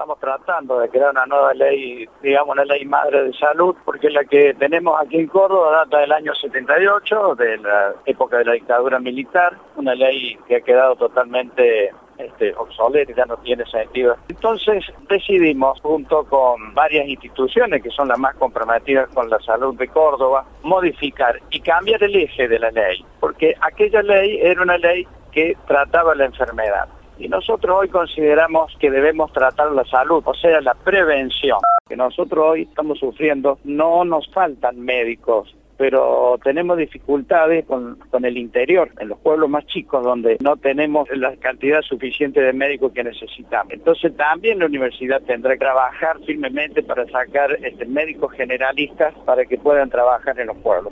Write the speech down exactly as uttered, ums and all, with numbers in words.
estamos tratando de crear una nueva ley, digamos una ley madre de salud, porque la que tenemos aquí en Córdoba data del año setenta y ocho, de la época de la dictadura militar, una ley que ha quedado totalmente Este, obsoleta, ya no tiene sentido. Entonces decidimos, junto con varias instituciones que son las más comprometidas con la salud de Córdoba, modificar y cambiar el eje de la ley, porque aquella ley era una ley que trataba la enfermedad. Y nosotros hoy consideramos que debemos tratar la salud, o sea, la prevención. Que nosotros hoy estamos sufriendo, no nos faltan médicos, pero tenemos dificultades con, con el interior, en los pueblos más chicos, donde no tenemos la cantidad suficiente de médicos que necesitamos. Entonces también la universidad tendrá que trabajar firmemente para sacar este, médicos generalistas para que puedan trabajar en los pueblos.